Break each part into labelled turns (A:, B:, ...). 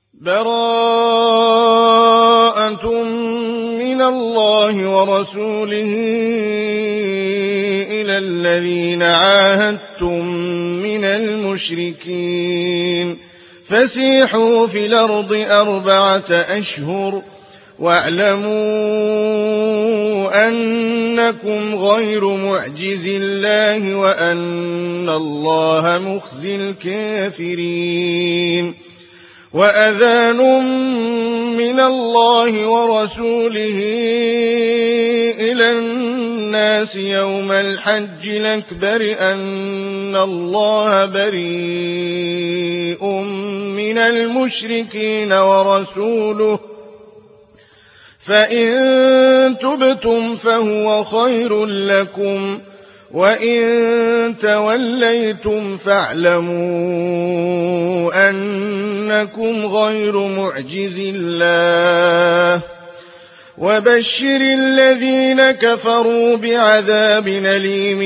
A: براءة من الله ورسوله إلى الذين عاهدتم من المشركين فسيحوا في الأرض 4 أشهر واعلموا أنكم غير معجز الله وأن الله مخزي الكافرين وأذان من الله ورسوله إلى الناس يوم الحج الأكبر أن الله بريء من المشركين ورسوله فإن تبتم فهو خير لكم وإن توليتم فاعلموا أنكم غير معجز الله وبشر الذين كفروا بعذاب أليم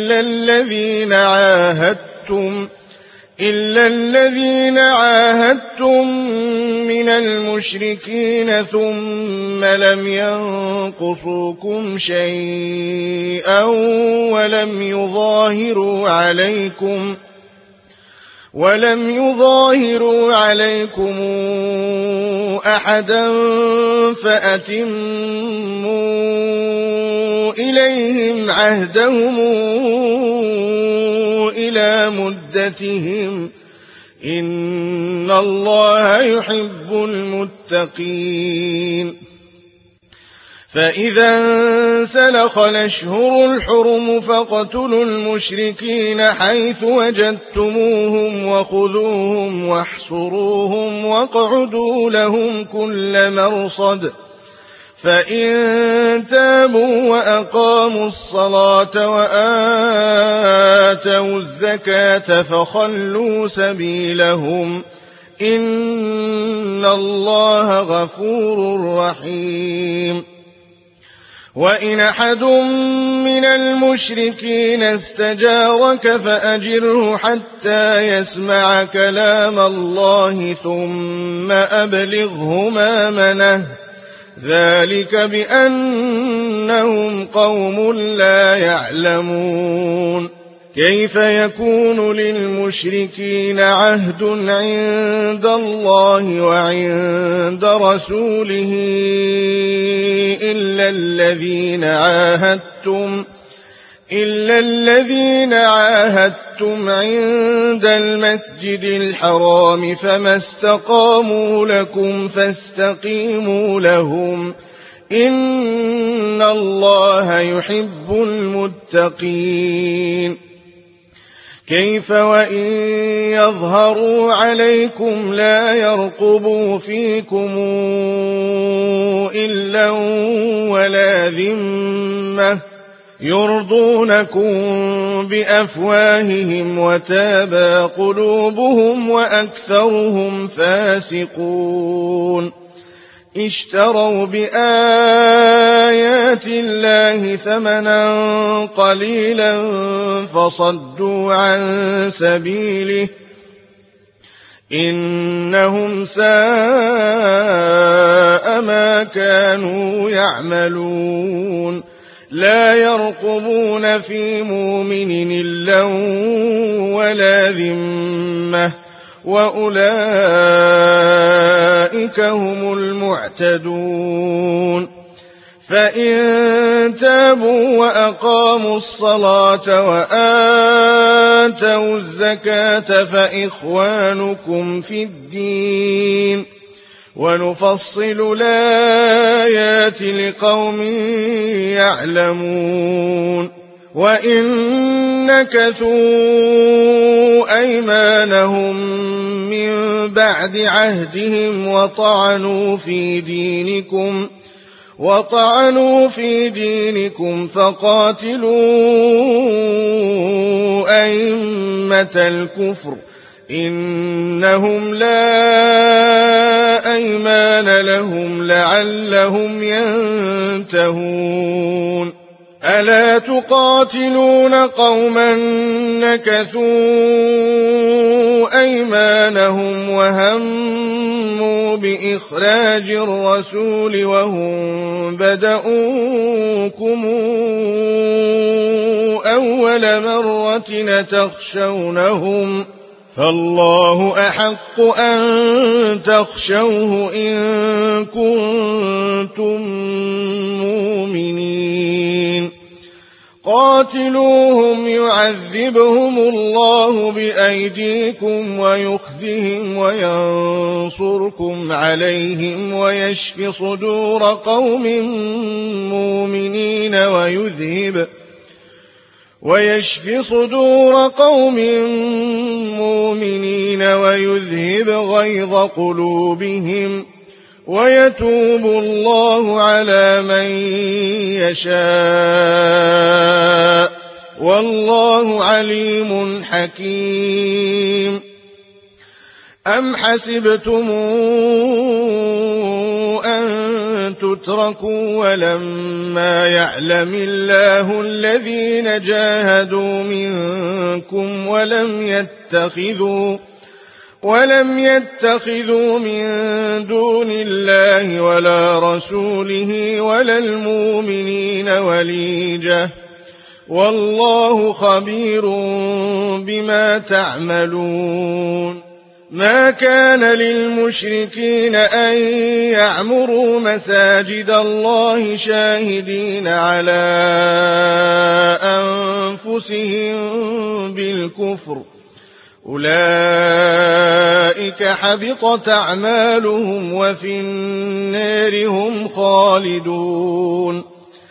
A: إلا الذين عاهدتم من المشركين ثم لم ينقصوكم شيئا ولم يظاهروا عليكم أحدا فأتموا إليهم عهدهم إلى مدتهم إن الله يحب المتقين فإذا انسلخ الأشهر الحرم فاقتلوا المشركين حيث وجدتموهم وخذوهم واحصروهم واقعدوا لهم كل مرصد فإن تابوا وأقاموا الصلاة وآتوا الزكاة فخلوا سبيلهم إن الله غفور رحيم وإن أحد من المشركين استجارك فأجره حتى يسمع كلام الله ثم أبلغه مأمنه ذلك بأنهم قوم لا يعلمون كيف يكون للمشركين عهد عند الله وعند رسوله إلا الذين عاهدتم عند المسجد الحرام فما استقاموا لكم فاستقيموا لهم إن الله يحب المتقين كيف وإن يظهروا عليكم لا يرقبوا فيكم إلا ولا ذمة يرضونكم بأفواههم وتابى قلوبهم وأكثرهم فاسقون اشتروا بآيات الله ثمنا قليلا فصدوا عن سبيله إنهم ساء ما كانوا يعملون لا يرقبون في مؤمن إلا ولا ذمة وأولئك هم المعتدون فإن تابوا وأقاموا الصلاة وآتوا الزكاة فإخوانكم في الدين ونفصل الآيات لقوم يعلمون وإن نكثوا أيمانهم من بعد عهدهم وطعنوا في دينكم فقاتلوا أئمة الكفر إنهم لا أيمان لهم لعلهم ينتهون ألا تقاتلون قوما نكثوا أيمانهم وهموا بإخراج الرسول وهم بدؤوكم أول مرة تخشونهم فالله أحق أن تخشوه إن كنتم مؤمنين قاتلوهم يعذبهم الله بأيديكم ويخزهم وينصركم عليهم ويشف صدور قوم مؤمنين ويذهب غيظ قلوبهم ويتوب الله على من يشاء والله عليم حكيم أم حسبتم أن تتركوا ولما يعلم الله الذين جاهدوا منكم ولم يتخذوا من دون الله ولا رسوله ولا المؤمنين وليجة والله خبير بما تعملون ما كان للمشركين أن يعمروا مساجد الله شاهدين على أنفسهم بالكفر أولئك حبطت أعمالهم وفي النار هم خالدون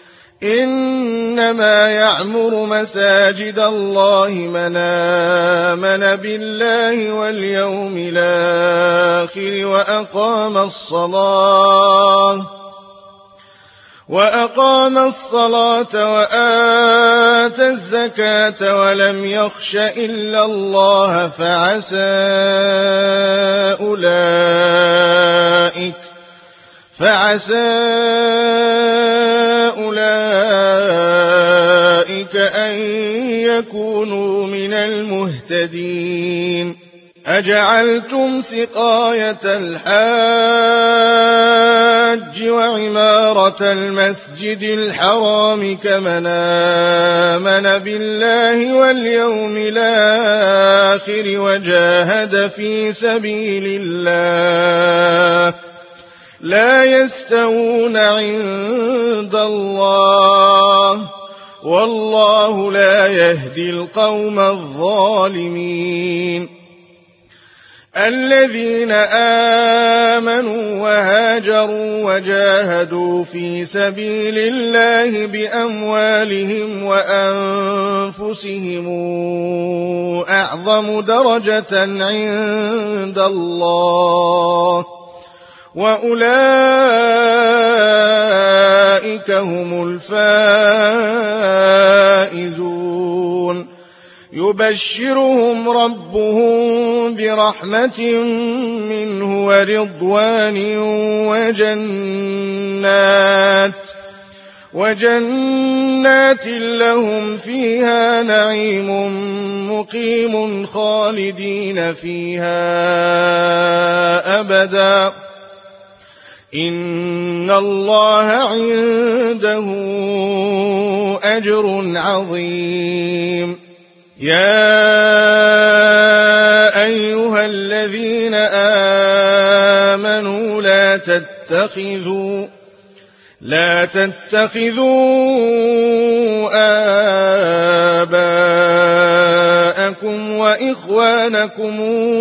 A: إنما يعمر مساجد الله من آمن بالله واليوم الآخر وأقام الصلاة وآتى الزكاة ولم يخش إلا الله فعسى أولئك أن يكونوا من المهتدين أجعلتم سقاية الحاج وعمارة المسجد الحرام كمن آمن بالله واليوم الآخر وجاهد في سبيل الله لا يستوون عند الله والله لا يهدي القوم الظالمين الذين آمنوا وهاجروا وجاهدوا في سبيل الله بأموالهم وأنفسهم أعظم درجة عند الله وأولئك هم الفائزون يبشرهم ربهم برحمة منه ورضوان وجنات لهم فيها نعيم مقيم خالدين فيها أبدا إن الله عنده أجر عظيم يا أيها الذين آمنوا لا تتخذوا آباءكم وإخوانكم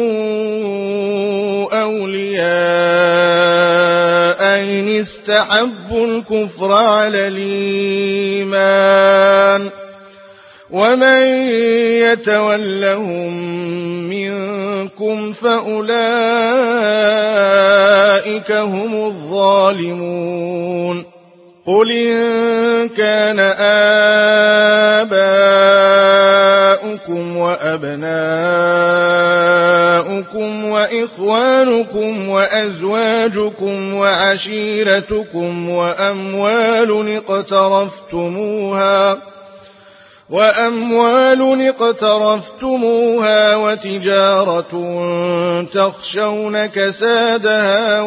A: أولياء إن استحبوا الكفر على الإيمان ومن يتولهم منكم فأولئك هم الظالمون قل إن كان آباؤكم وأبناؤكم وإخوانكم وأزواجكم وعشيرتكم وأموال اقترفتموها وتجارة تخشون كسادها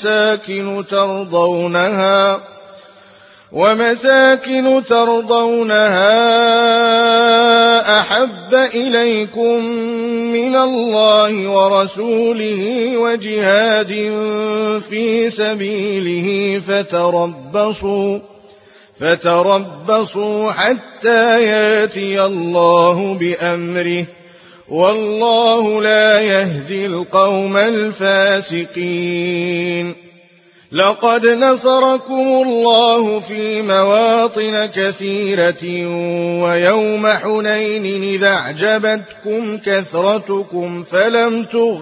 A: ومساكن ترضونها أحب إليكم من الله ورسوله وجهاد في سبيله فتربصوا حتى ياتي الله بأمره والله لا يهدي القوم الفاسقين. لقد نصركم الله في مواطن كثيرة ويوم حنين إذا أعجبتكم كثرتكم فلم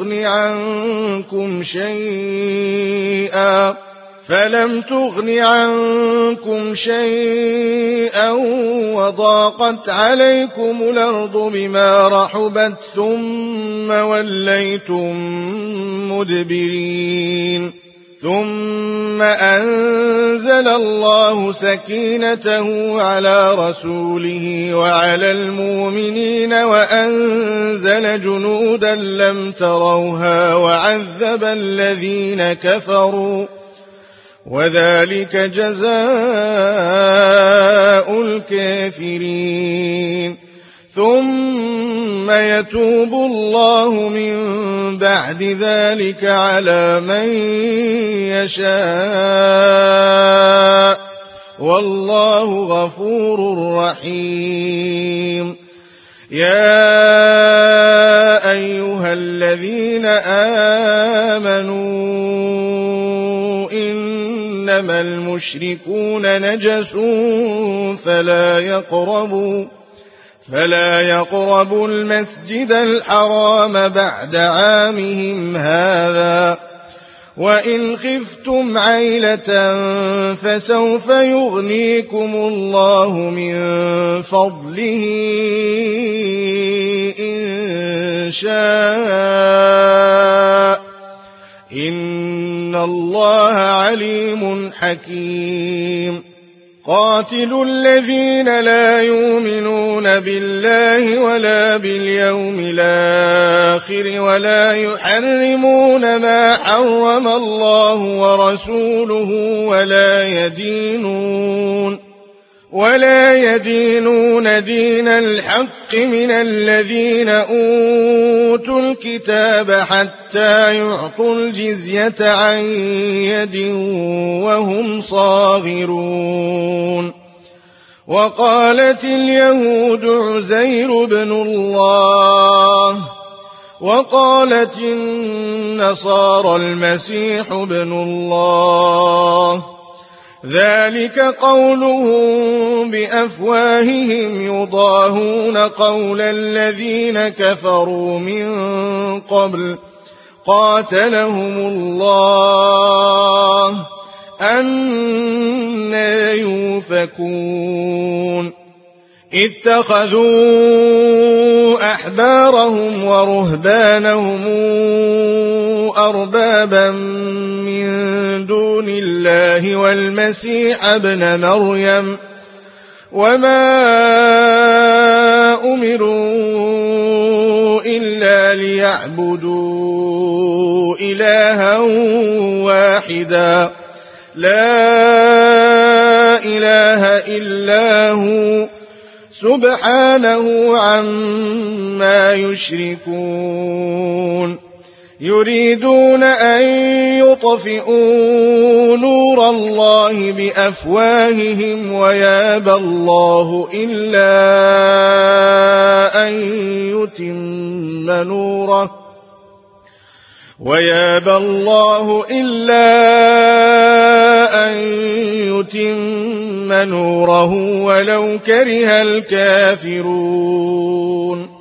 A: تغن عنكم شيئا وضاقت عليكم الأرض بما رحبت ثم وليتم مدبرين. ثم أنزل الله سكينته على رسوله وعلى المؤمنين وأنزل جنودا لم تروها وعذب الذين كفروا وذلك جزاء الكافرين. ثم يتوب الله من بعد ذلك على من يشاء والله غفور رحيم. يا أيها الذين آمنوا إنما المشركون نجس فلا يقربوا المسجد الحرام بعد عامهم هذا وإن خفتم عيلة فسوف يغنيكم الله من فضله إن شاء إن الله عليم حكيم. قاتلوا الذين لا يؤمنون بالله ولا باليوم الآخر ولا يحرمون ما حرم الله ورسوله ولا يدينون دين الحق من الذين أوتوا الكتاب حتى يعطوا الجزية عن يد وهم صاغرون. وقالت اليهود عزير بن الله وقالت النصارى المسيح بن الله ذلك قولهم بأفواههم يضاهون قول الذين كفروا من قبل قاتلهم الله أنى يؤفكون. اتخذوا أحبارهم ورهبانهم أربابا من دون الله والمسيح ابن مريم وما أمروا إلا ليعبدوا إلها واحدا لا إله إلا هو سبحانه عما يشركون. يريدون أن يطفئوا نور الله بأفواههم ويابى الله إلا أن يتم نوره ولو كره الكافرون.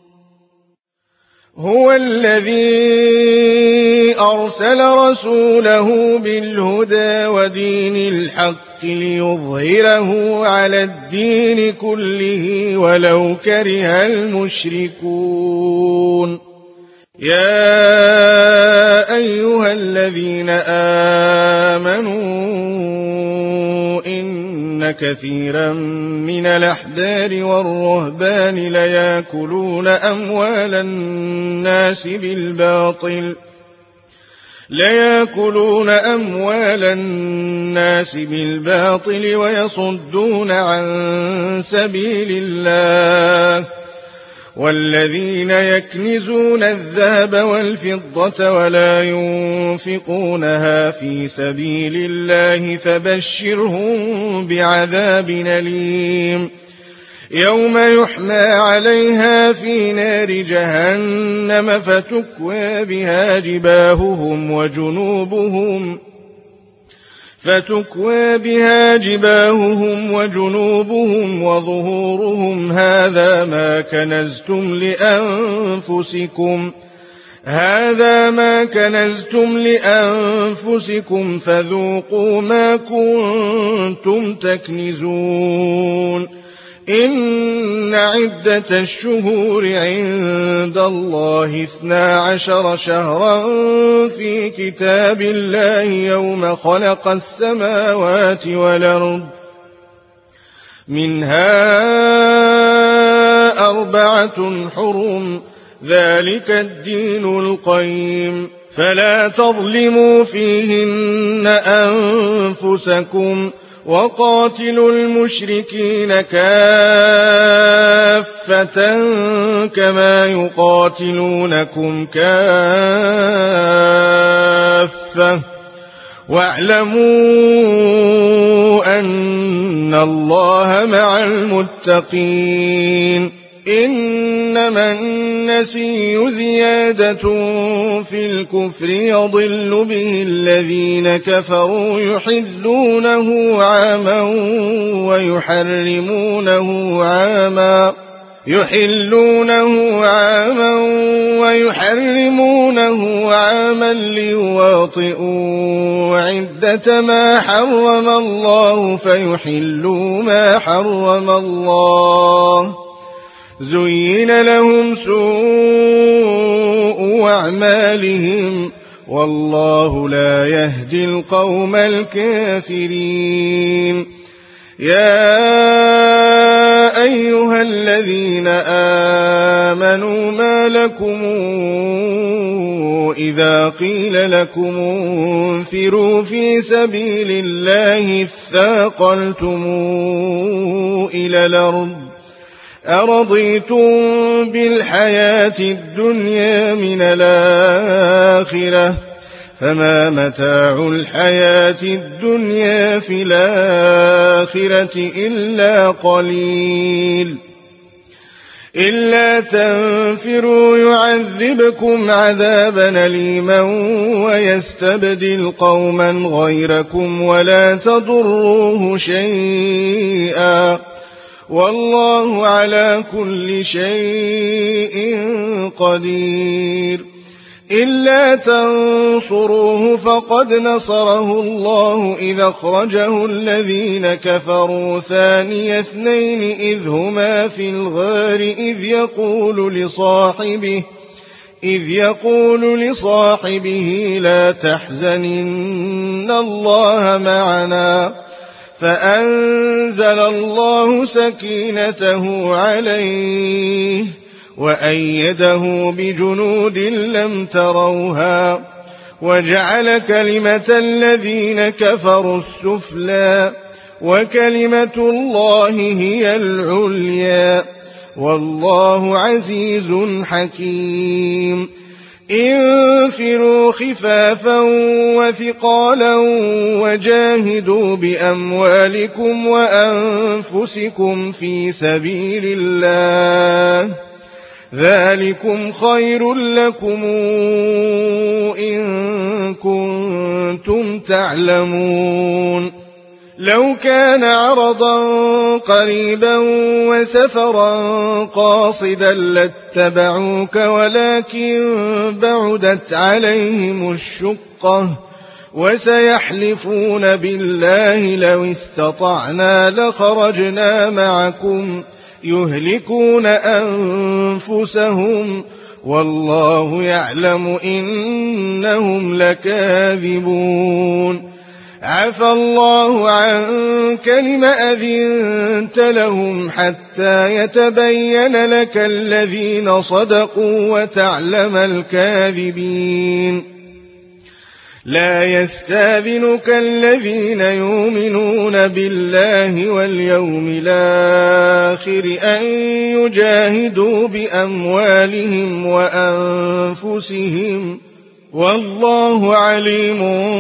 A: هو الذي أرسل رسوله بالهدى ودين الحق ليظهره على الدين كله ولو كره المشركون. يا أيها الذين آمنوا إن كثيرا من الأحبار والرهبان ليأكلون أموال الناس بالباطل ويصدون عن سبيل الله والذين يكنزون الذهب والفضة ولا ينفقونها في سبيل الله فبشرهم بعذاب أليم يوم يحمى عليها في نار جهنم فتكوى بها جباههم وجنوبهم وظهورهم هذا ما كنزتم لأنفسكم فذوقوا ما كنتم تكنزون إن عدة الشهور عند الله 12 شهرا في كتاب الله يوم خلق السماوات والأرض منها 4 حرم ذلك الدين القيم فلا تظلموا فيهن أنفسكم وقاتلوا المشركين كافة كما يقاتلونكم كافة واعلموا أن الله مع المتقين إنما النسي زيادة في الكفر يضل به الذين كفروا يحلونه عاما ويحرمونه عاما ليواطئوا عدة ما حرم الله فيحلوا ما حرم الله زين لهم سوء أعمالهم والله لا يهدي القوم الكافرين يا أيها الذين آمنوا ما لكم إذا قيل لكم انفروا في سبيل الله اثاقلتم إلى الأرض أرضيتم بالحياة الدنيا من الآخرة فما متاع الحياة الدنيا في الآخرة إلا قليل إلا تنفروا يعذبكم عذابا أليما ويستبدل قوما غيركم ولا تضروه شيئا والله على كل شيء قدير إلا تنصروه فقد نصره الله إذ أخرجه الذين كفروا ثاني اثنين إذ هما في الغار إذ يقول لصاحبه لا تحزن إن الله معنا فأنزل الله سكينته عليه وأيده بجنود لم تروها وجعل كلمة الذين كفروا السفلى وكلمة الله هي العليا والله عزيز حكيم انفروا خفافا وثقالا وجاهدوا بأموالكم وأنفسكم في سبيل الله ذلكم خير لكم إن كنتم تعلمون لو كان عرضا قريبا وسفرا قاصدا لاتبعوك ولكن بعدت عليهم الشقة وسيحلفون بالله لو استطعنا لخرجنا معكم يهلكون أنفسهم والله يعلم إنهم لكاذبون عفى الله عنك لم أذنت لهم حتى يتبين لك الذين صدقوا وتعلم الكاذبين لا يستاذنك الذين يؤمنون بالله واليوم الآخر أن يجاهدوا بأموالهم وأنفسهم والله عليم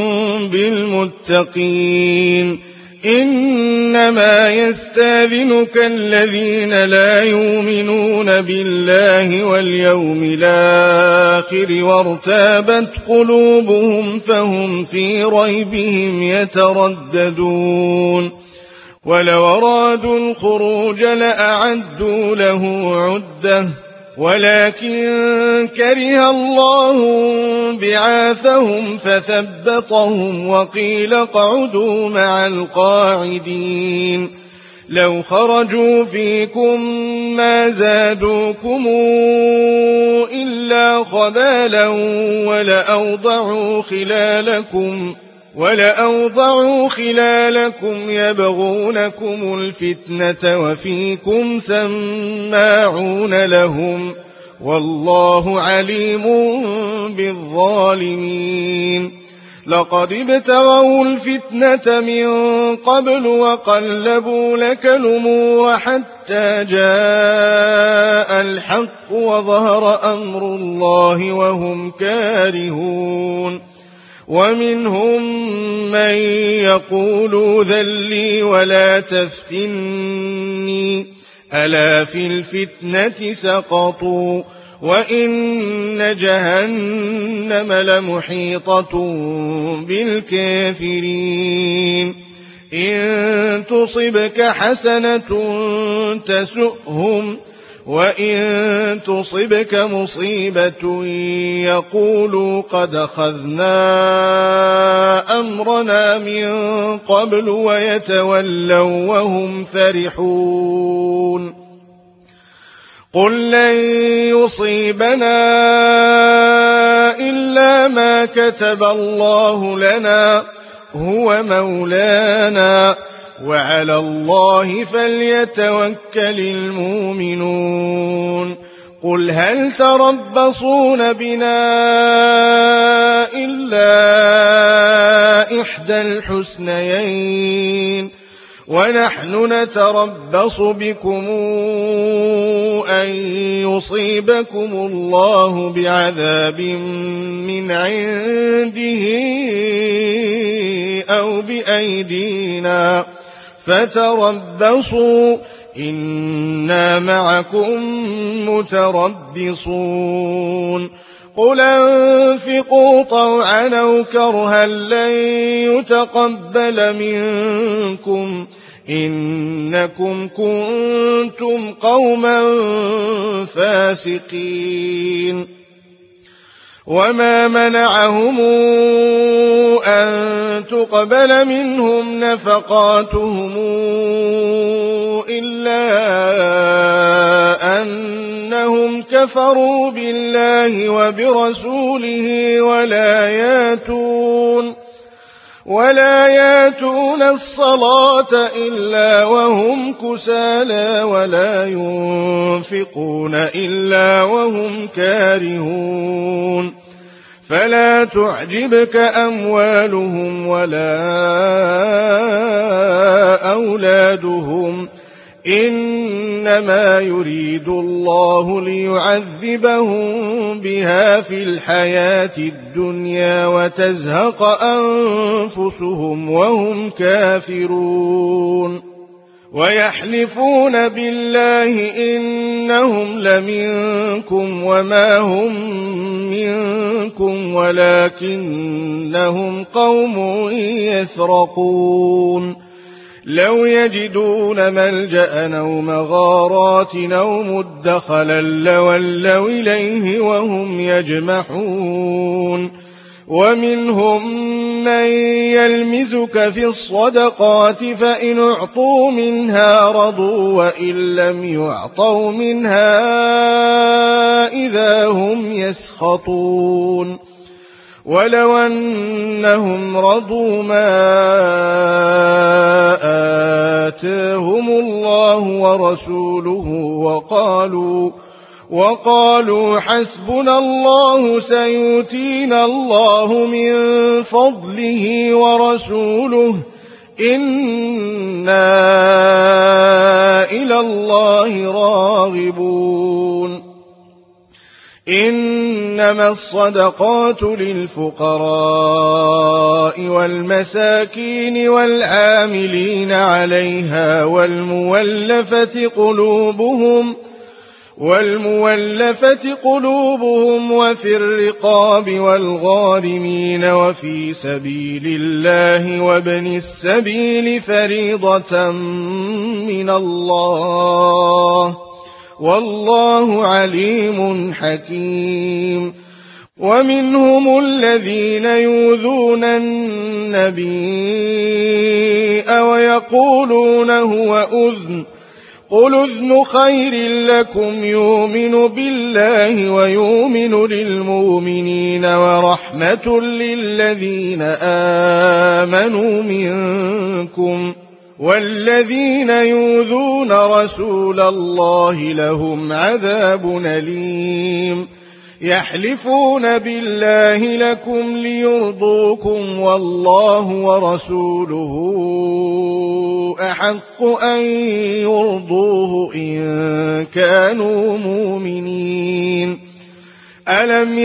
A: بالمتقين إنما يستاذنك الذين لا يؤمنون بالله واليوم الآخر وارتابت قلوبهم فهم في ريبهم يترددون ولو أرادوا الخروج لأعدوا له عدة ولكن كره الله بعاثهم فثبطهم وقيل اقعدوا مع القاعدين لو خرجوا فيكم ما زادوكم إلا خبالا ولأوضعوا خلالكم يبغونكم الفتنة وفيكم سماعون لهم والله عليم بالظالمين لقد ابتغوا الفتنة من قبل وقلبوا لك الأمور حتى جاء الحق وظهر أمر الله وهم كارهون ومنهم من يقول ذلي ولا تفتني ألا في الفتنة سقطوا وإن جهنم لمحيطة بالكافرين إن تصبك حسنة تسؤهم وإن تصبك مصيبة يقولوا قد أخذنا أمرنا من قبل ويتولوا وهم فرحون قل لن يصيبنا إلا ما كتب الله لنا هو مولانا وعلى الله فليتوكل المؤمنون قل هل تربصون بنا إلا إحدى الحسنيين ونحن نتربص بكم أن يصيبكم الله بعذاب من عنده أو بأيدينا فتربصوا إنا معكم متربصون قل انفقوا طوعا أو كرها لن يتقبل منكم إنكم كنتم قوما فاسقين وما منعهم أن تقبل منهم نفقاتهم إلا أنهم كفروا بالله وبرسوله ولا ياتون الصلاة إلا وهم كسالى ولا ينفقون إلا وهم كارهون فلا تعجبك أموالهم ولا أولادهم إنما يريد الله ليعذبهم بها في الحياة الدنيا وتزهق أنفسهم وهم كافرون ويحلفون بالله إنهم لمنكم وما هم منكم ولكنهم قوم يفرقون لو يجدون ملجأ أو مغارات أو مدخلا لولوا إليه وهم يجمحون ومنهم من يلمزك في الصدقات فإن أعطوا منها رضوا وإن لم يعطوا منها إذا هم يسخطون ولو أنهم رضوا ما آتاهم الله ورسوله وقالوا حسبنا الله سيؤتينا الله من فضله ورسوله إنا إلى الله راغبون. إنما الصدقات للفقراء والمساكين والعاملين عليها والمولفة قلوبهم وفي الرقاب والغارمين وفي سبيل الله وابن السبيل فريضة من الله والله عليم حكيم. ومنهم الذين يؤذون النبي ويقولون هو أذن قل أذن خير لكم يؤمن بالله ويؤمن للمؤمنين ورحمة للذين آمنوا منكم والذين يؤذون رسول الله لهم عذاب أليم. يحلفون بالله لكم ليرضوكم والله ورسوله أحق أن يرضوه إن كانوا مؤمنين. ألم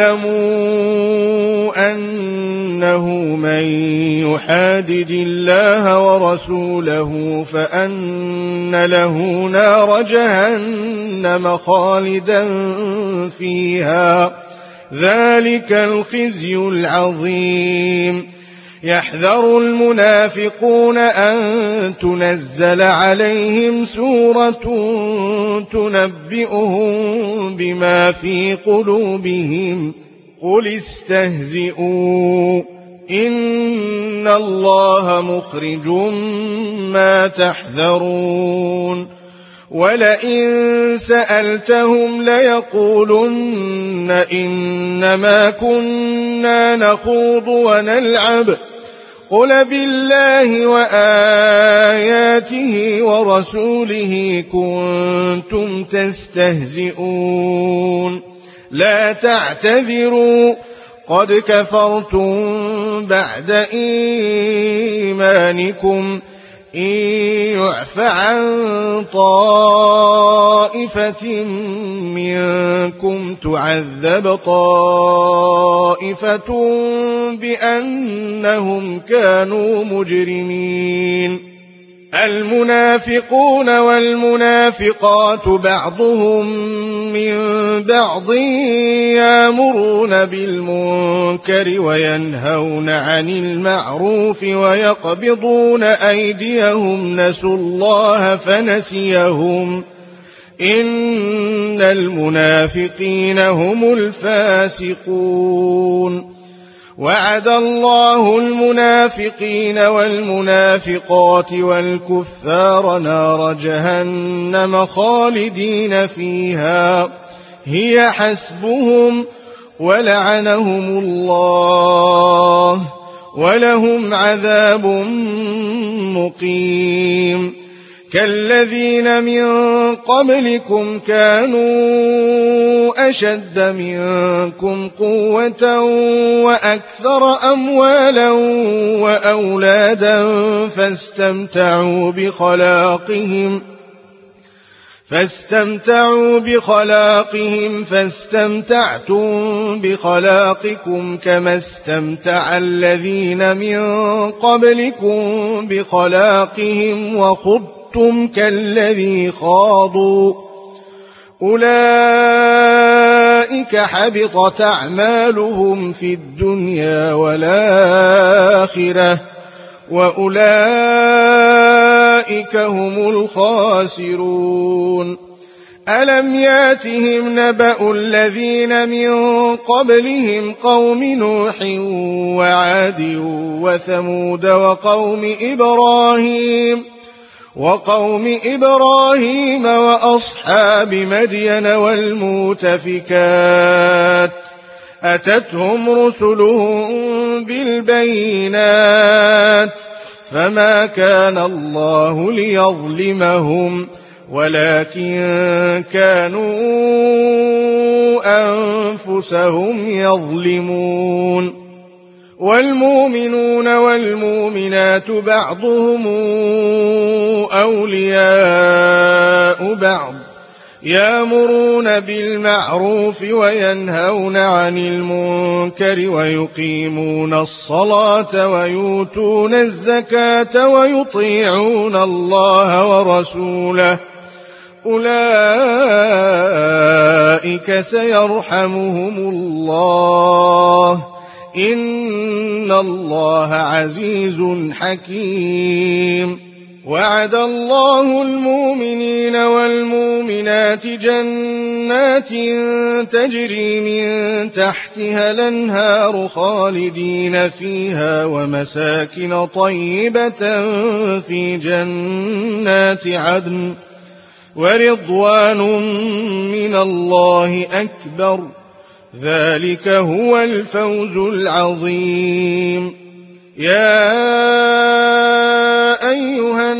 A: يعلموا أنه من يحادد الله ورسوله فأن له نار جهنم خالدا فيها ذلك الخزي العظيم. يحذر المنافقون أن تنزل عليهم سورة تنبئهم بما في قلوبهم قل استهزئوا إن الله مخرج ما تحذرون. ولئن سألتهم ليقولن إنما كنا نخوض ونلعب قل بالله وآياته ورسوله كنتم تستهزئون لا تعتذروا قد كفرتم بعد إيمانكم إن يعف عن طائفة منكم تعذب طائفة بأنهم كانوا مجرمين. المنافقون والمنافقات بعضهم من بعض يأمرون بالمنكر وينهون عن المعروف ويقبضون أيديهم نسوا الله فنسيهم إن المنافقين هم الفاسقون. وعد الله المنافقين والمنافقات والكفار نار جهنم خالدين فيها هي حسبهم ولعنهم الله ولهم عذاب مقيم. كالذين من قبلكم كانوا أشد منكم قوة وأكثر أموالا وأولادا فاستمتعوا بخلاقهم فاستمتعتم بخلاقكم كما استمتع الذين من قبلكم بخلاقهم وخضتم كالذي خاضوا أولئك حبطت أعمالهم في الدنيا والآخرة وأولئك هم الخاسرون. ألم ياتهم نبأ الذين من قبلهم قوم نوح وعاد وثمود وقوم إبراهيم وأصحاب مدين والمؤتفكات أتتهم رسلهم بالبينات فما كان الله ليظلمهم ولكن كانوا أنفسهم يظلمون والمؤمنون والمؤمنات بعضهم أولياء بعض يأمرون بالمعروف وينهون عن المنكر ويقيمون الصلاة ويؤتون الزكاة ويطيعون الله ورسوله أولئك سيرحمهم الله إن الله عزيز حكيم وعد الله المؤمنين والمؤمنات جنات تجري من تحتها الأنهار خالدين فيها ومساكن طيبة في جنات عدن ورضوان من الله أكبر ذلك هو الفوز العظيم يا أيها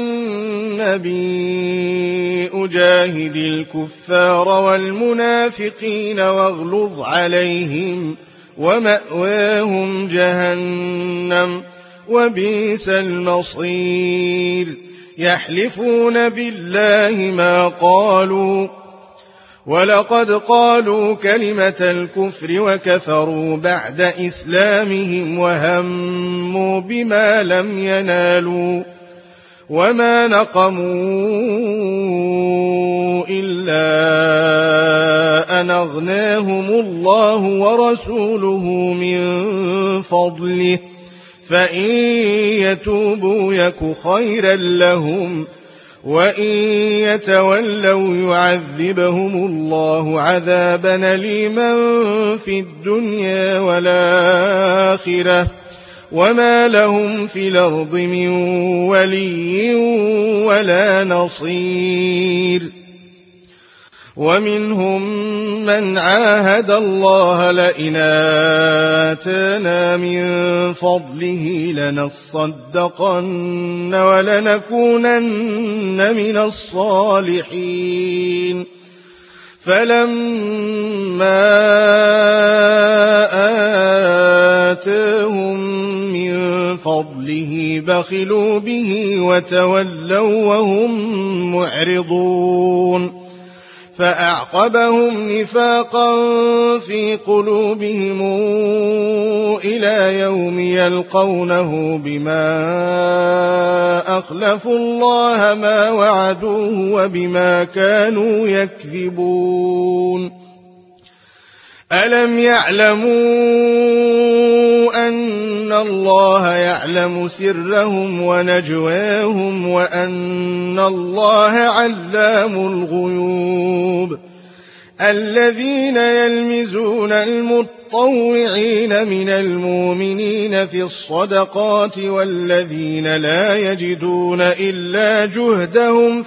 A: النبي أجاهد الكفار والمنافقين واغلظ عليهم ومأواهم جهنم وبئس المصير يحلفون بالله ما قالوا ولقد قالوا كلمة الكفر وكفروا بعد إسلامهم وهموا بما لم ينالوا وما نقموا إلا أن أغناهم الله ورسوله من فضله فإن يتوبوا يك خيرا لهم وإن يتولوا يعذبهم الله عذابا أليما في الدنيا والآخرة وما لهم في الأرض من ولي ولا نصير ومنهم من عاهد الله لئن آتانا من فضله لنصدقن ولنكونن من الصالحين فلما آتاهم من فضله بخلوا به وتولوا وهم معرضون فأعقبهم نفاقا في قلوبهم إلى يوم يلقونه بما أخلفوا الله ما وعدوه وبما كانوا يكذبون ألم يعلموا أن الله يعلم سرهم ونجواهم وأن الله علام الغيوب الذين يلمزون المتطوعين من المؤمنين في الصدقات والذين لا يجدون إلا جهدهم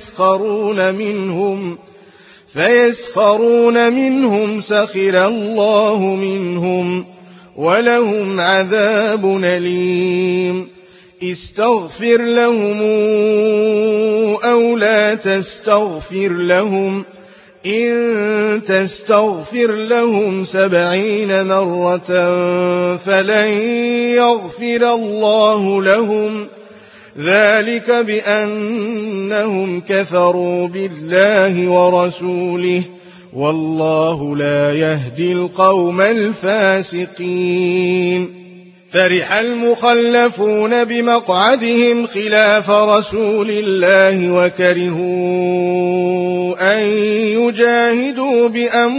A: فيسخرون منهم سخر الله منهم ولهم عذاب أليم استغفر لهم أو لا تستغفر لهم إن تستغفر لهم 70 مرة فلن يغفر الله لهم ذلك بأنهم كفروا بالله ورسوله والله لا يهدي القوم الفاسقين فرح المخلفون بمقعدهم خلاف رسول الله وكرهوا أن يجاهدوا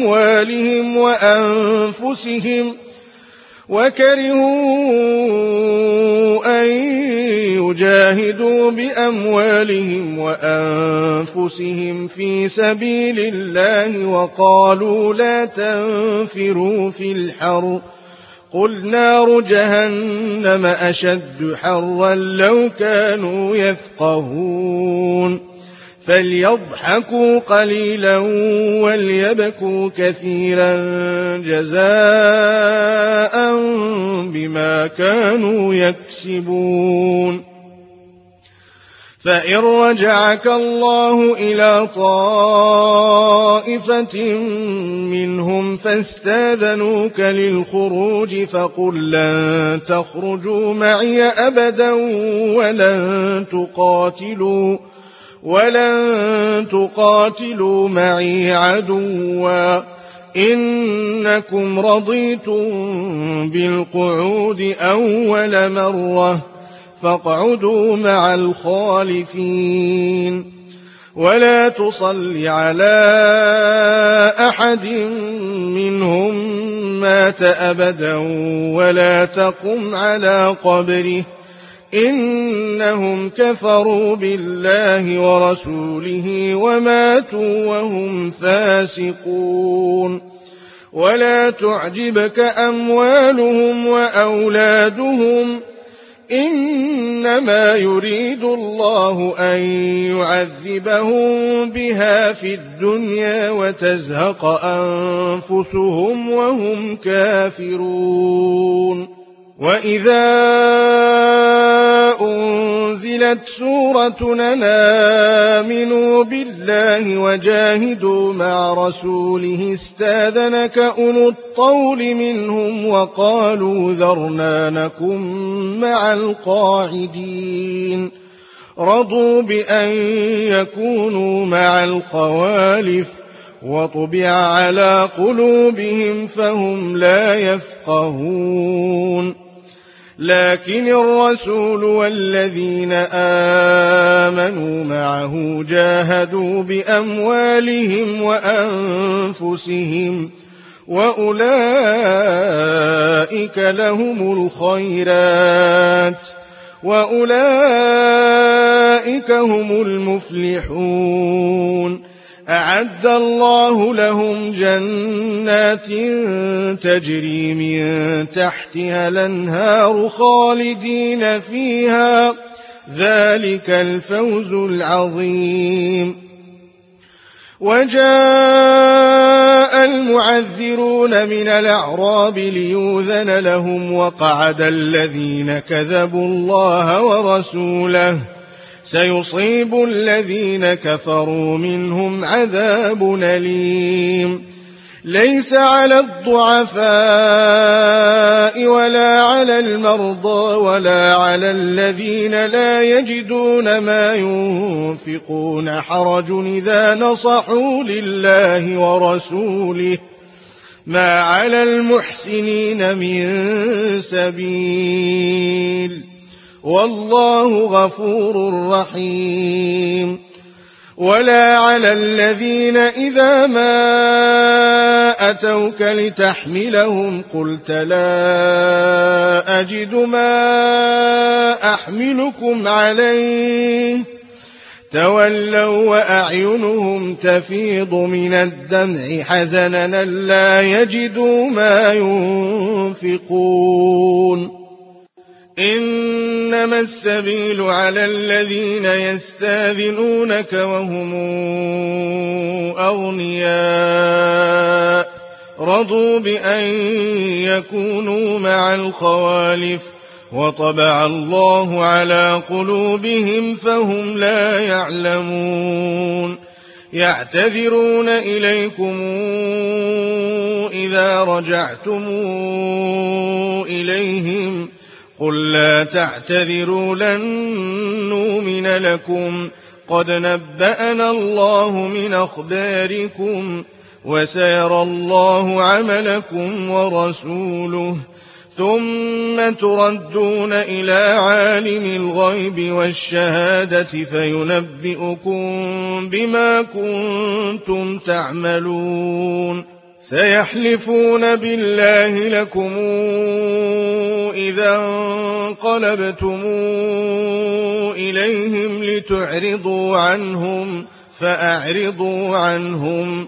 A: بأموالهم وأنفسهم في سبيل الله وقالوا لا تنفروا في الحر قل نار جهنم أشد حرا لو كانوا يفقهون فليضحكوا قليلا وليبكوا كثيرا جزاء بما كانوا يكسبون. فإن رجعك الله إلى طائفة منهم فاستاذنوك للخروج فقل لن تخرجوا معي أبدا ولن تقاتلوا معي عدوا إنكم رضيتم بالقعود أول مرة فاقعدوا مع الخالفين. ولا تصل على أحد منهم مات أبدا ولا تقم على قبره إنهم كفروا بالله ورسوله وماتوا وهم فاسقون. ولا تعجبك أموالهم وأولادهم إنما يريد الله أن يعذبهم بها في الدنيا وتزهق أنفسهم وهم كافرون. وإذا أنزلت سورة آمنوا بالله وجاهدوا مع رسوله استاذنك أولو الطول منهم وقالوا ذرنا نكن مع القاعدين. رضوا بأن يكونوا مع الخوالف وطبع على قلوبهم فهم لا يفقهون. لكن الرسول والذين آمنوا معه جاهدوا بأموالهم وأنفسهم وأولئك لهم الخيرات وأولئك هم المفلحون. أعد الله لهم جنات تجري من تحتها الأنهار خالدين فيها ذلك الفوز العظيم. وجاء المعذرون من الأعراب ليؤذن لهم وقعد الذين كذبوا الله ورسوله سيصيب الذين كفروا منهم عذاب أليم. ليس على الضعفاء ولا على المرضى ولا على الذين لا يجدون ما ينفقون حرج إذا نصحوا لله ورسوله ما على المحسنين من سبيل والله غفور رحيم. ولا على الذين إذا ما أتوك لتحملهم قلت لا أجد ما أحملكم عليه تولوا وأعينهم تفيض من الدمع حزنا لا يجدوا ما ينفقون. إنما السبيل على الذين يستاذنونك وهم أغنياء رضوا بأن يكونوا مع الخوالف وطبع الله على قلوبهم فهم لا يعلمون. يعتذرون إليكم إذا رجعتم إليهم قل لا تعتذروا لن نؤمن لكم قد نبأنا الله من أخباركم وسيرى الله عملكم ورسوله ثم تردون إلى عالم الغيب والشهادة فينبئكم بما كنتم تعملون. سيحلفون بالله لكم إذا انقلبتم إليهم لتعرضوا عنهم فأعرضوا عنهم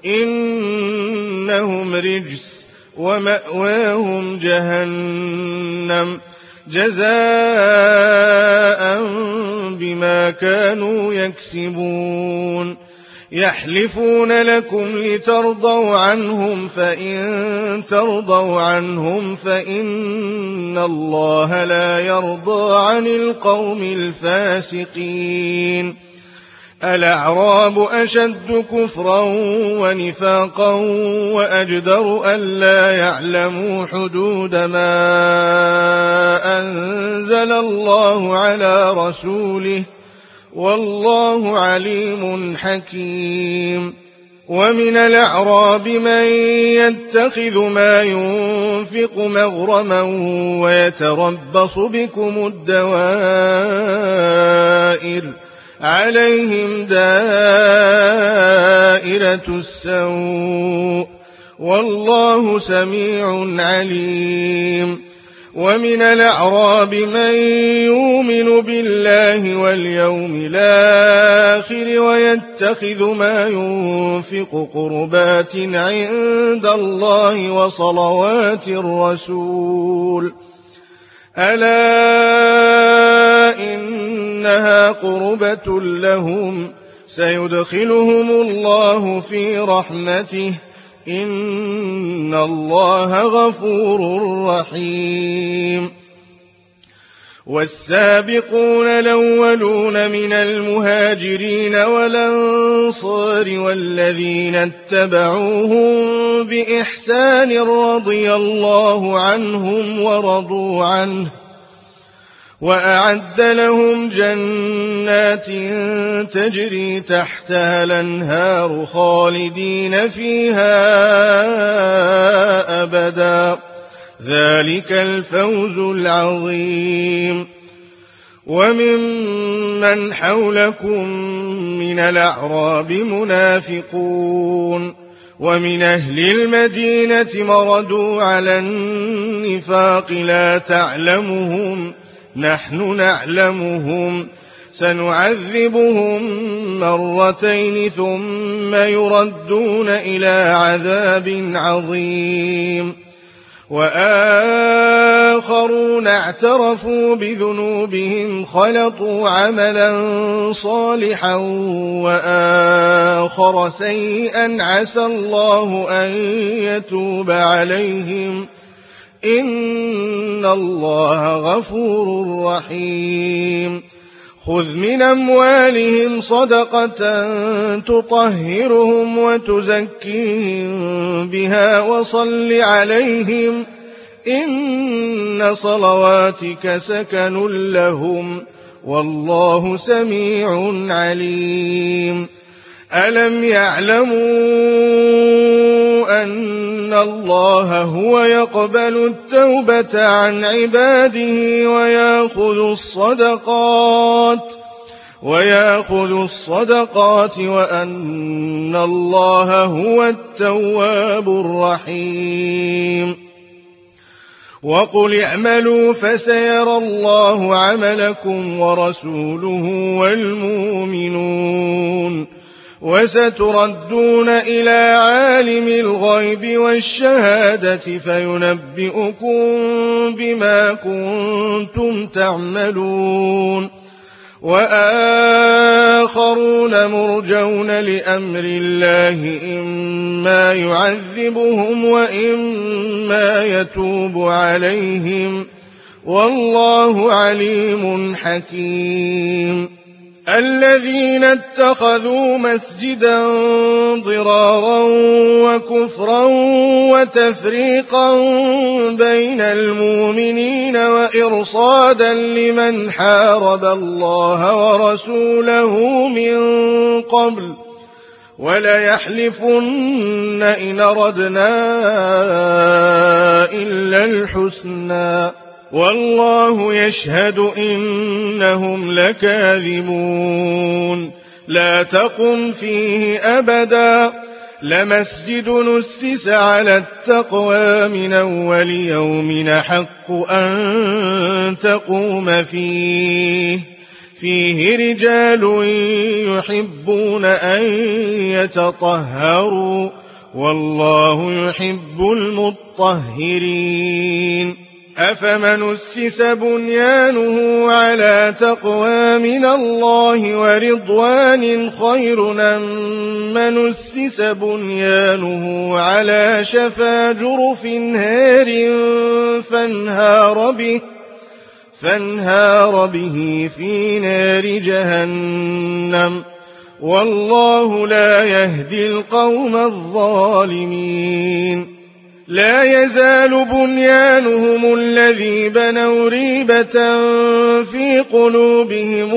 A: إنهم رجس ومأواهم جهنم جزاء بما بما كانوا يكسبون يحلفون لكم لترضوا عنهم فإن ترضوا عنهم فإن الله لا يرضى عن القوم الفاسقين الأعراب أشد كفرا ونفاقا وأجدر ألا يعلموا حدود ما أنزل الله على رسوله والله عليم حكيم ومن الأعراب من يتخذ ما ينفق مغرما ويتربص بكم الدوائر عليهم دائرة السوء والله سميع عليم ومن الأعراب من يؤمن بالله واليوم الآخر ويتخذ ما ينفق قربات عند الله وصلوات الرسول ألا إنها قربة لهم سيدخلهم الله في رحمته إن الله غفور رحيم والسابقون الأولون من المهاجرين والأنصار والذين اتبعوهم بإحسان رضي الله عنهم ورضوا عنه وأعد لهم جنات تجري تحتها الأنهار خالدين فيها أبدا ذلك الفوز العظيم وممن حولكم من الأعراب منافقون ومن أهل المدينة مردوا على النفاق لا تعلمهم نحن نعلمهم سنعذبهم مرتين ثم يردون إلى عذاب عظيم وآخرون اعترفوا بذنوبهم خلطوا عملا صالحا وآخر سيئا عسى الله أن يتوب عليهم إن الله غفور رحيم خذ من أموالهم صدقة تطهرهم وتزكيهم بها وصل عليهم إن صلواتك سكن لهم والله سميع عليم ألم يعلموا أن الله هو يقبل التوبة عن عباده ويأخذ الصدقات وأن الله هو التواب الرحيم وقل اعملوا فسيرى الله عملكم ورسوله والمؤمنون وستردون إلى عالم الغيب والشهادة فينبئكم بما كنتم تعملون وآخرون مرجون لأمر الله إما يعذبهم وإما يتوب عليهم والله عليم حكيم الذين اتخذوا مسجدا ضرارا وكفرا وتفريقا بين المؤمنين وإرصادا لمن حارب الله ورسوله من قبل وليحلفن إن أردنا إلا الحسنى والله يشهد إنهم لكاذبون لا تقم فيه أبدا لمسجد نسس على التقوى من أول يوم حق أن تقوم فيه رجال يحبون أن يتطهروا والله يحب المطهرين أفمن أسس بنيانه على تقوى من الله ورضوان خير أم من أسس بنيانه على شفا جرف هار فانهار به في نار جهنم والله لا يهدي القوم الظالمين لا يزال بنيانهم الذي بنوا ريبة في قلوبهم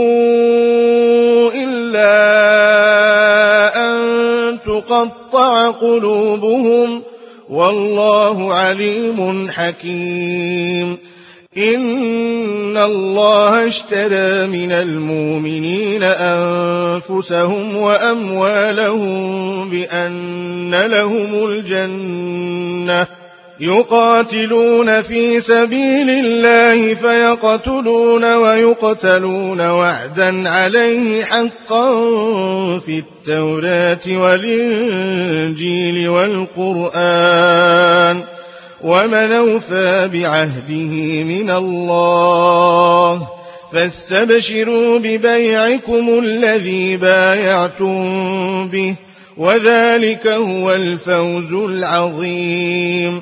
A: إلا أن تقطع قلوبهم والله عليم حكيم إن الله اشترى من المؤمنين أنفسهم وأموالهم بأن لهم الجنة يقاتلون في سبيل الله فيقتلون ويقتلون وعدا عليه حقا في التوراة والإنجيل والقرآن ومن أوفى بعهده من الله فاستبشروا ببيعكم الذي بايعتم به وذلك هو الفوز العظيم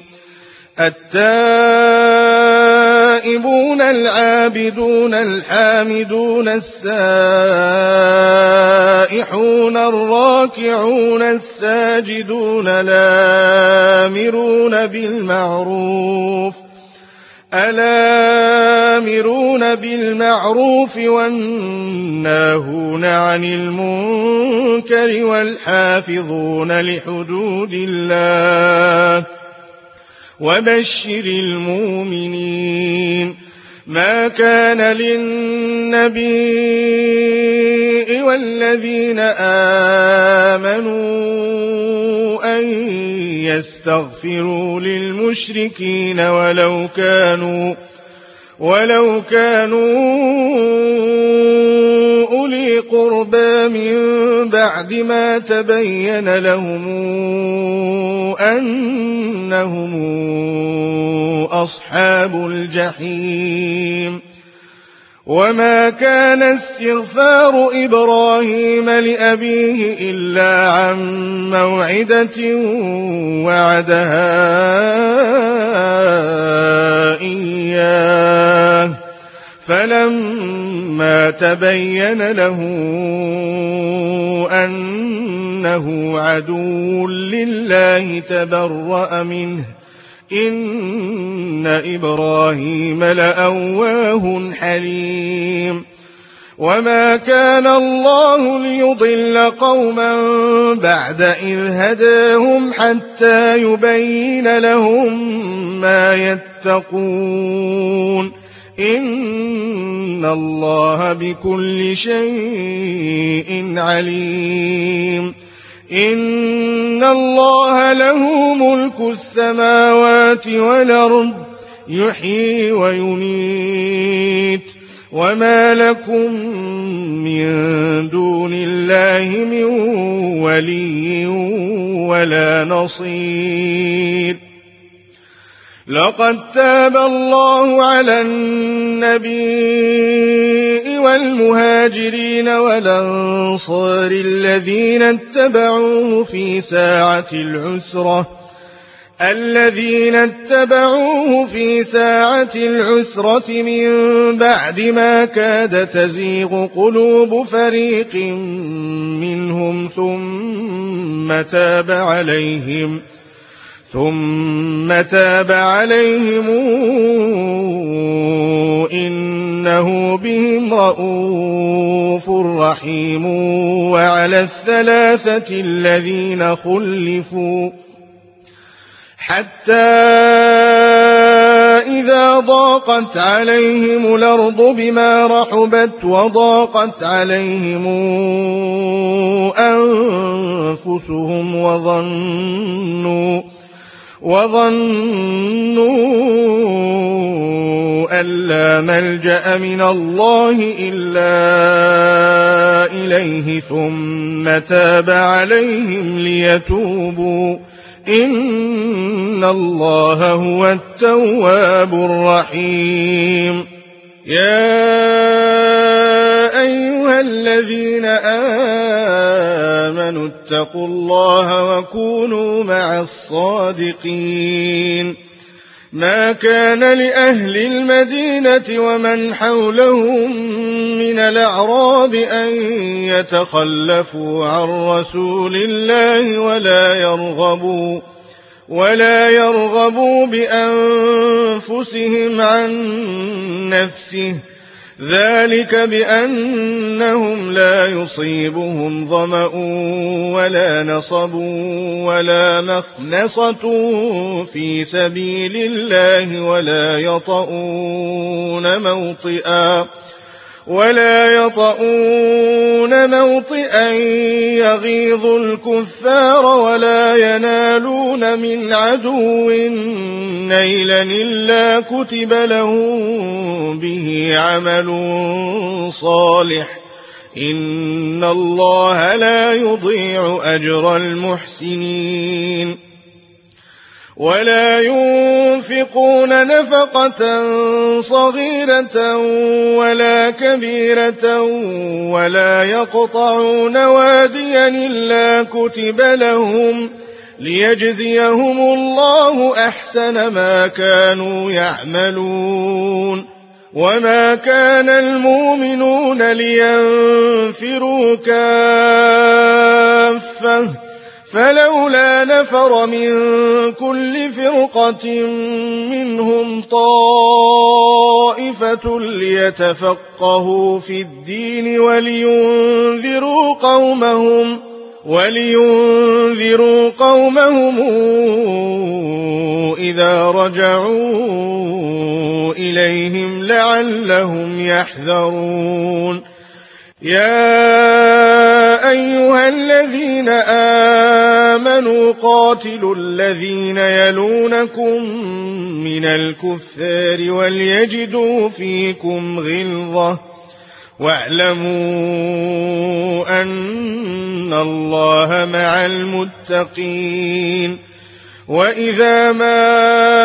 A: التائبون العابدون الحامدون السائحون الراكعون الساجدون الآمرون بالمعروف والناهون عن المنكر والحافظون لحدود الله وبشر المؤمنين ما كان للنبي والذين آمنوا أن يستغفروا للمشركين ولو كانوا أولي قربى من بعد ما تبين لهم أنهم أصحاب الجحيم وما كان استغفار إبراهيم لأبيه إلا عن موعدة وعدها إياه فلما تبين له أنه عدو لله تبرأ منه إن إبراهيم لأواه حليم وما كان الله ليضل قوما بعد إذ هداهم حتى يبين لهم ما يتقون إن الله بكل شيء عليم إن الله له ملك السماوات والأرض يحيي ويميت وما لكم من دون الله من ولي ولا نصير لقد تاب الله على النبي والمهاجرين والأنصار الذين اتبعوه في ساعة العسرة من بعد ما كاد تزيغ قلوب فريق منهم ثم تاب عليهم إنه بهم رءوف رحيم وعلى الثلاثة الذين خلفوا حتى إذا ضاقت عليهم الأرض بما رحبت وضاقت عليهم أنفسهم وظنوا أن لا ملجأ من الله إلا إليه ثم تاب عليهم ليتوبوا إن الله هو التواب الرحيم. يا أيها الذين آمنوا اتقوا الله وكونوا مع الصادقين. ما كان لأهل المدينة ومن حولهم من الأعراب أن يتخلفوا عن رسول الله ولا يرغبوا بأنفسهم عن نفسه، ذلك بأنهم لا يصيبهم ظمأ ولا نصب ولا مخنصة في سبيل الله ولا يطؤون موطئا يغيظ الكفار ولا ينالون من عدو نيلا إلا كتب لهم به عمل صالح، إن الله لا يضيع أجر المحسنين. ولا ينفقون نفقة صغيرة ولا كبيرة ولا يقطعون واديا إلا كتب لهم ليجزيهم الله أحسن ما كانوا يعملون. وما كان المؤمنون لينفروا كافة، فلولا نفر من كل فرقة منهم طائفة ليتفقهوا في الدين ولينذروا قومهم إذا رجعوا إليهم لعلهم يحذرون. يا أيها الذين آمنوا قاتلوا الذين يلونكم من الكفار وليجدوا فيكم غلظة، واعلموا أن الله مع المتقين. وإذا ما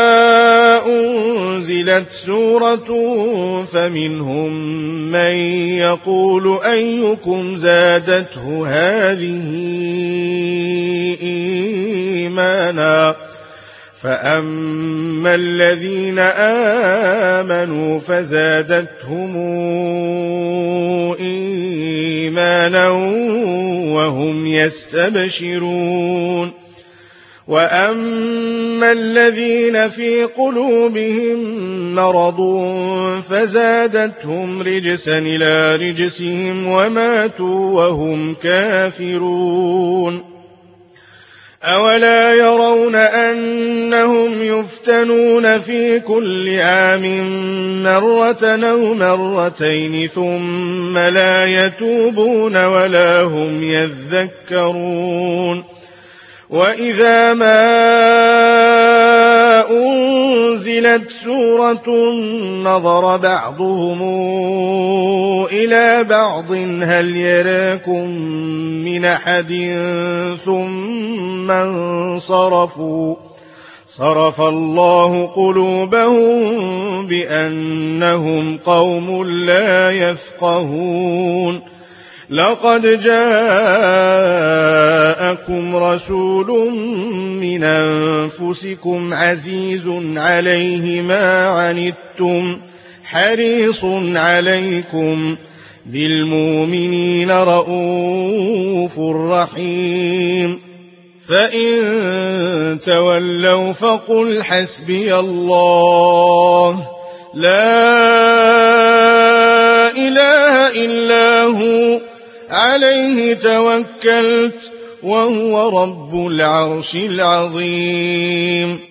A: أنزلت سورة فمنهم من يقول أيكم زادته هذه إيمانا، فأما الذين آمنوا فزادتهم إيمانا وهم يستبشرون. وأما الذين في قلوبهم مرض فزادتهم رجسا إلى رجسهم وماتوا وهم كافرون. أولا يرون أنهم يفتنون في كل عام مرة أو مرتين ثم لا يتوبون ولا هم يذكرون. وإذا ما أنزلت سورة نظر بعضهم إلى بعض هل يراكم من أحد ثم انصرفوا، صرف الله قلوبهم بأنهم قوم لا يفقهون. لقد جاءكم رسول من أنفسكم عزيز عليه ما عنتم حريص عليكم بالمؤمنين رؤوف رحيم. فإن تولوا فقل حسبي الله لا إله إلا هو عليه توكلت وهو رب العرش العظيم.